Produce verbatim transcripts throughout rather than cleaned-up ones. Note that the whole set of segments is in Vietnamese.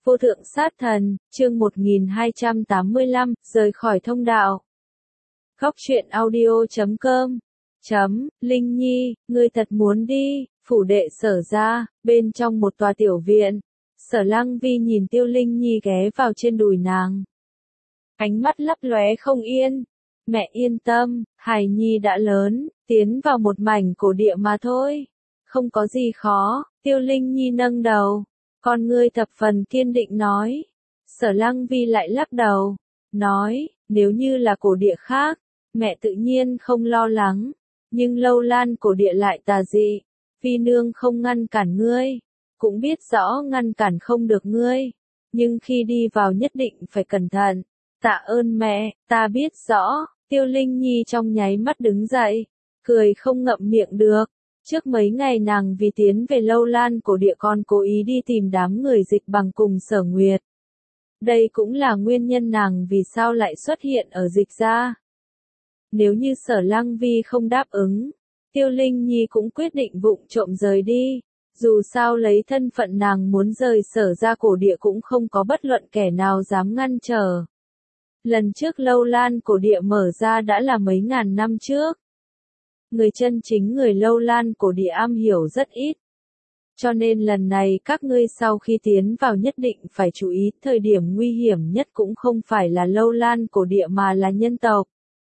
Vô thượng sát thần, chương một nghìn hai trăm tám mươi lăm, rời khỏi thông đạo. Góc truyện audio chấm com chấm, Linh Nhi, ngươi thật muốn đi, phủ đệ Sở ra, bên trong một tòa tiểu viện. Sở Lăng Vi nhìn Tiêu Linh Nhi ghé vào trên đùi nàng. Ánh mắt lấp lóe không yên. Mẹ yên tâm, hài nhi đã lớn, tiến vào một mảnh cổ địa mà thôi. Không có gì khó, Tiêu Linh Nhi nâng đầu. Con ngươi thập phần kiên định nói. Sở Lăng Vi lại lắc đầu. Nói, nếu như là cổ địa khác, mẹ tự nhiên không lo lắng. Nhưng Lâu Lan cổ địa lại tà dị. Vi nương không ngăn cản ngươi. Cũng biết rõ ngăn cản không được ngươi. Nhưng khi đi vào nhất định phải cẩn thận. Tạ ơn mẹ, ta biết rõ. Tiêu Linh Nhi trong nháy mắt đứng dậy. Cười không ngậm miệng được. Trước mấy ngày nàng vì tiến về Lâu Lan cổ địa còn cố ý đi tìm đám người Dịch Bằng cùng Sở Nguyệt. Đây cũng là nguyên nhân nàng vì sao lại xuất hiện ở Dịch gia. Nếu như Sở Lăng Vi không đáp ứng, Tiêu Linh Nhi cũng quyết định vụng trộm rời đi. Dù sao lấy thân phận nàng muốn rời Sở ra cổ địa cũng không có bất luận kẻ nào dám ngăn trở. Lần trước Lâu Lan cổ địa mở ra đã là mấy ngàn năm trước. Người chân chính người Lâu Lan cổ địa am hiểu rất ít. Cho nên lần này các ngươi sau khi tiến vào nhất định phải chú ý, thời điểm nguy hiểm nhất cũng không phải là Lâu Lan cổ địa mà là nhân tộc.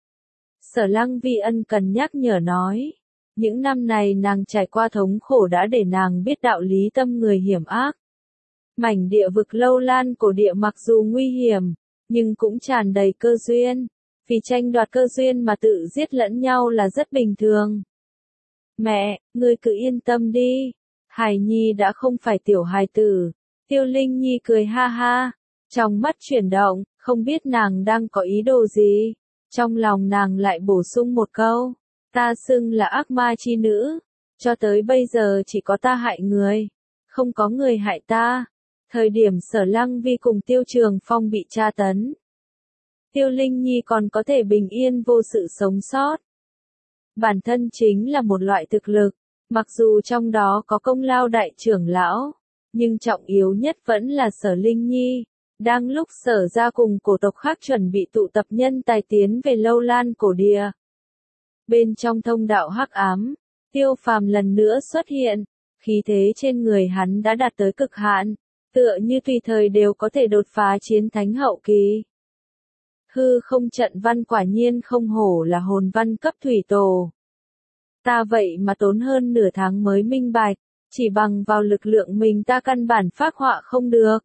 Sở Lăng Vi ân cần nhắc nhở nói. Những năm này nàng trải qua thống khổ đã để nàng biết đạo lý tâm người hiểm ác. Mảnh địa vực Lâu Lan cổ địa mặc dù nguy hiểm, nhưng cũng tràn đầy cơ duyên. Vì tranh đoạt cơ duyên mà tự giết lẫn nhau là rất bình thường. Mẹ, ngươi cứ yên tâm đi. Hài Nhi đã không phải tiểu hài tử. Tiêu Linh Nhi cười ha ha. Trong mắt chuyển động, không biết nàng đang có ý đồ gì. Trong lòng nàng lại bổ sung một câu. Ta xưng là ác ma chi nữ. Cho tới bây giờ chỉ có ta hại người. Không có người hại ta. Thời điểm Sở Lăng Vi cùng Tiêu Trường Phong bị tra tấn. Tiêu Linh Nhi còn có thể bình yên vô sự sống sót. Bản thân chính là một loại thực lực, mặc dù trong đó có công lao đại trưởng lão, nhưng trọng yếu nhất vẫn là Sở Linh Nhi. Đang lúc Sở ra cùng cổ tộc khác chuẩn bị tụ tập nhân tài tiến về Lâu Lan cổ địa. Bên trong thông đạo hắc ám, Tiêu Phàm lần nữa xuất hiện, khí thế trên người hắn đã đạt tới cực hạn, tựa như tùy thời đều có thể đột phá chiến thánh hậu kỳ. Hư không trận văn quả nhiên không hổ là hồn văn cấp thủy tổ. Ta vậy mà tốn hơn nửa tháng mới minh bạch, chỉ bằng vào lực lượng mình ta căn bản phác họa không được.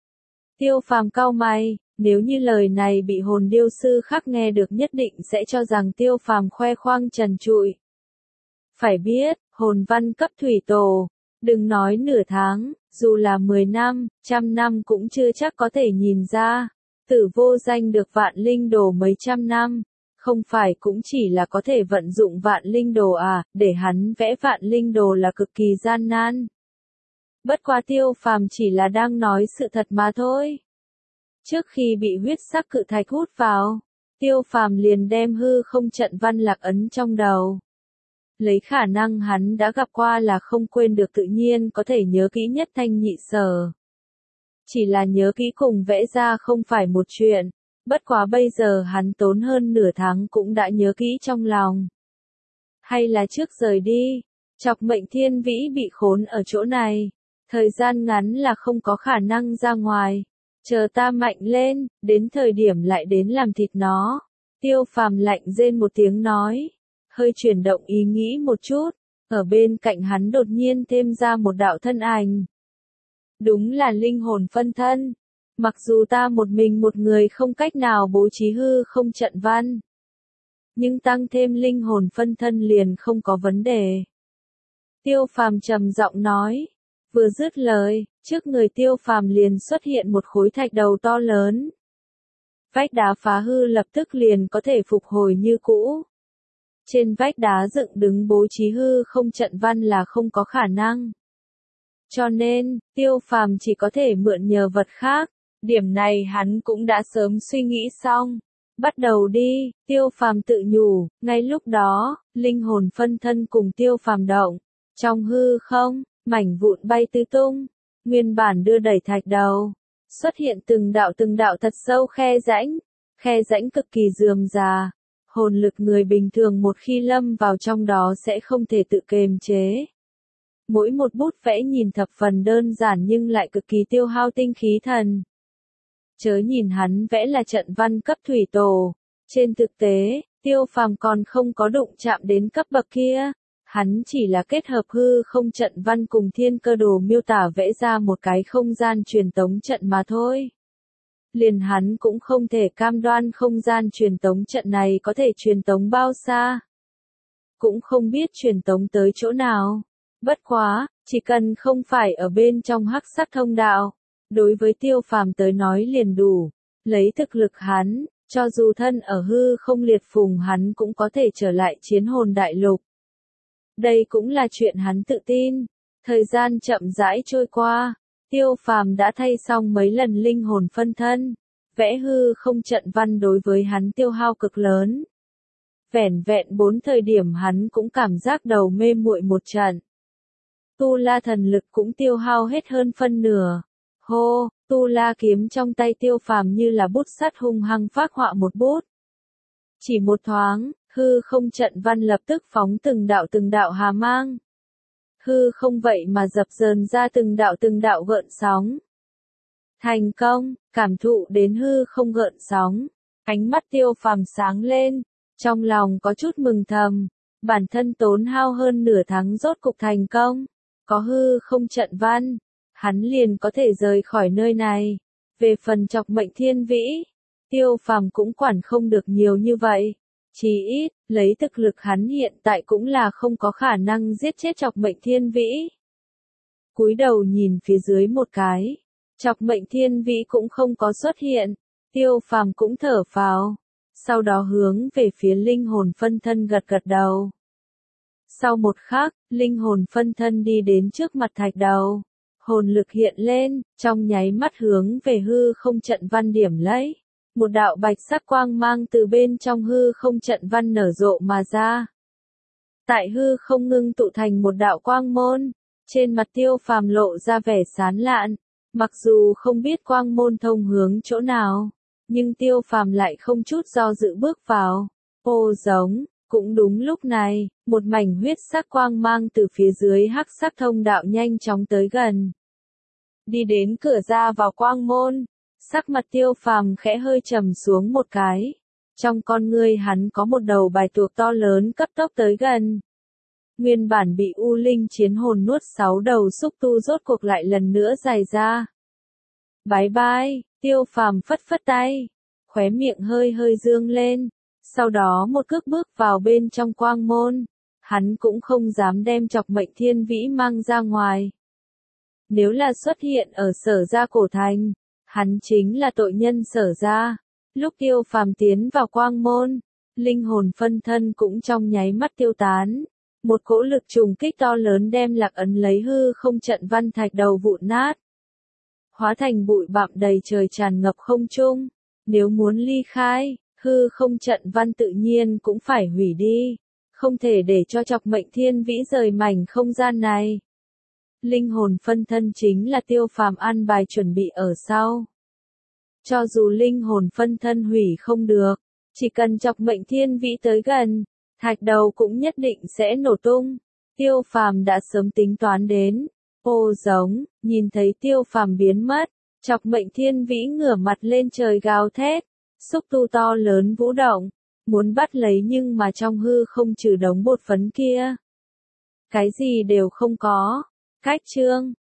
Tiêu Phàm cau mày, nếu như lời này bị hồn điêu sư khác nghe được nhất định sẽ cho rằng Tiêu Phàm khoe khoang trần trụi. Phải biết, hồn văn cấp thủy tổ, đừng nói nửa tháng, dù là mười năm, trăm năm cũng chưa chắc có thể nhìn ra. Tử Vô Danh được vạn linh đồ mấy trăm năm, không phải cũng chỉ là có thể vận dụng vạn linh đồ à, để hắn vẽ vạn linh đồ là cực kỳ gian nan. Bất quá Tiêu Phàm chỉ là đang nói sự thật mà thôi. Trước khi bị huyết sắc cự thạch hút vào, Tiêu Phàm liền đem hư không trận văn lạc ấn trong đầu. Lấy khả năng hắn đã gặp qua là không quên được tự nhiên có thể nhớ kỹ nhất thanh nhị sở. Chỉ là nhớ kỹ cùng vẽ ra không phải một chuyện, bất quá bây giờ hắn tốn hơn nửa tháng cũng đã nhớ kỹ trong lòng. Hay là trước rời đi, chọc mệnh thiên vĩ bị khốn ở chỗ này, thời gian ngắn là không có khả năng ra ngoài, chờ ta mạnh lên, đến thời điểm lại đến làm thịt nó. Tiêu Phàm lạnh rên một tiếng nói, hơi chuyển động ý nghĩ một chút, ở bên cạnh hắn đột nhiên thêm ra một đạo thân ảnh. Đúng là linh hồn phân thân. Mặc dù ta một mình một người không cách nào bố trí hư không trận văn, nhưng tăng thêm linh hồn phân thân liền không có vấn đề. Tiêu Phàm trầm giọng nói. Vừa dứt lời, trước người Tiêu Phàm liền xuất hiện một khối thạch đầu to lớn. Vách đá phá hư lập tức liền có thể phục hồi như cũ. Trên vách đá dựng đứng bố trí hư không trận văn là không có khả năng. Cho nên, Tiêu Phàm chỉ có thể mượn nhờ vật khác. Điểm này hắn cũng đã sớm suy nghĩ xong. Bắt đầu đi, Tiêu Phàm tự nhủ, ngay lúc đó, linh hồn phân thân cùng Tiêu Phàm động. Trong hư không, mảnh vụn bay tứ tung, nguyên bản đưa đẩy thạch đầu. xuất hiện từng đạo từng đạo thật sâu khe rãnh, khe rãnh cực kỳ rườm rà. Hồn lực người bình thường một khi lâm vào trong đó sẽ không thể tự kiềm chế. Mỗi một bút vẽ nhìn thập phần đơn giản nhưng lại cực kỳ tiêu hao tinh khí thần. Chớ nhìn hắn vẽ là trận văn cấp thủy tổ, trên thực tế, Tiêu Phàm còn không có đụng chạm đến cấp bậc kia. Hắn chỉ là kết hợp hư không trận văn cùng thiên cơ đồ miêu tả vẽ ra một cái không gian truyền tống trận mà thôi. Liền hắn cũng không thể cam đoan không gian truyền tống trận này có thể truyền tống bao xa. Cũng không biết truyền tống tới chỗ nào. Bất quá, chỉ cần không phải ở bên trong hắc sắc thông đạo, đối với Tiêu Phàm tới nói liền đủ. Lấy thực lực hắn, cho dù thân ở hư không liệt phùng hắn cũng có thể trở lại chiến hồn đại lục. Đây cũng là chuyện hắn tự tin. Thời gian chậm rãi trôi qua, Tiêu Phàm đã thay xong mấy lần linh hồn phân thân. Vẽ hư không trận văn đối với hắn tiêu hao cực lớn. Vẻn vẹn bốn thời điểm hắn cũng cảm giác đầu mê muội một trận. Tu La thần lực cũng tiêu hao hết hơn phân nửa. Hô, Tu La kiếm trong tay Tiêu Phàm như là bút sắt hung hăng phác họa một bút. Chỉ một thoáng, hư không trận văn lập tức phóng từng đạo từng đạo hà mang. Hư không vậy mà dập dờn ra từng đạo từng đạo gợn sóng. Thành công, cảm thụ đến hư không gợn sóng. Ánh mắt Tiêu Phàm sáng lên, trong lòng có chút mừng thầm. Bản thân tốn hao hơn nửa tháng rốt cục thành công. Có hư không trận văn, hắn liền có thể rời khỏi nơi này. Về phần Chọc Mệnh Thiên Vĩ, Tiêu Phàm cũng quản không được nhiều như vậy. Chỉ ít, lấy thực lực hắn hiện tại cũng là không có khả năng giết chết Chọc Mệnh Thiên Vĩ. Cúi đầu nhìn phía dưới một cái, Chọc Mệnh Thiên Vĩ cũng không có xuất hiện. Tiêu Phàm cũng thở phào, sau đó hướng về phía linh hồn phân thân gật gật đầu. Sau một khắc, linh hồn phân thân đi đến trước mặt thạch đầu. Hồn lực hiện lên, trong nháy mắt hướng về hư không trận văn điểm lấy. Một đạo bạch sắc quang mang từ bên trong hư không trận văn nở rộ mà ra. Tại hư không ngưng tụ thành một đạo quang môn. Trên mặt Tiêu Phàm lộ ra vẻ sán lạn. Mặc dù không biết quang môn thông hướng chỗ nào, nhưng Tiêu Phàm lại không chút do dự bước vào. Ô giống, cũng đúng lúc này, một mảnh huyết sắc quang mang từ phía dưới hắc sắc thông đạo nhanh chóng tới gần. Đi đến cửa ra vào quang môn, sắc mặt Tiêu Phàm khẽ hơi trầm xuống một cái. Trong con ngươi hắn có một đầu bài tuộc to lớn cấp tốc tới gần. Nguyên bản bị U Linh chiến hồn nuốt sáu đầu xúc tu rốt cuộc lại lần nữa dài ra. Bái bai, Tiêu Phàm phất phất tay, khóe miệng hơi hơi dương lên, sau đó một cước bước vào bên trong quang môn. Hắn cũng không dám đem Chọc Mệnh Thiên Vĩ mang ra ngoài. Nếu là xuất hiện ở Sở Gia cổ thành, hắn chính là tội nhân Sở Gia. Lúc Tiêu Phàm tiến vào quang môn, linh hồn phân thân cũng trong nháy mắt tiêu tán. Một cỗ lực trùng kích to lớn đem lạc ấn lấy hư không trận văn thạch đầu vụn nát. Hóa thành bụi bặm đầy trời tràn ngập không trung. Nếu muốn ly khai, hư không trận văn tự nhiên cũng phải hủy đi. Không thể để cho Chọc Mệnh Thiên Vĩ rời mảnh không gian này. Linh hồn phân thân chính là Tiêu Phàm an bài chuẩn bị ở sau. Cho dù linh hồn phân thân hủy không được, chỉ cần Chọc Mệnh Thiên Vĩ tới gần, thạch đầu cũng nhất định sẽ nổ tung. Tiêu Phàm đã sớm tính toán đến. Ô giống, nhìn thấy Tiêu Phàm biến mất, Chọc Mệnh Thiên Vĩ ngửa mặt lên trời gào thét, xúc tu to lớn vũ động, muốn bắt lấy nhưng mà trong hư không trừ đống bột phấn kia. Cái gì đều không có. Cách chương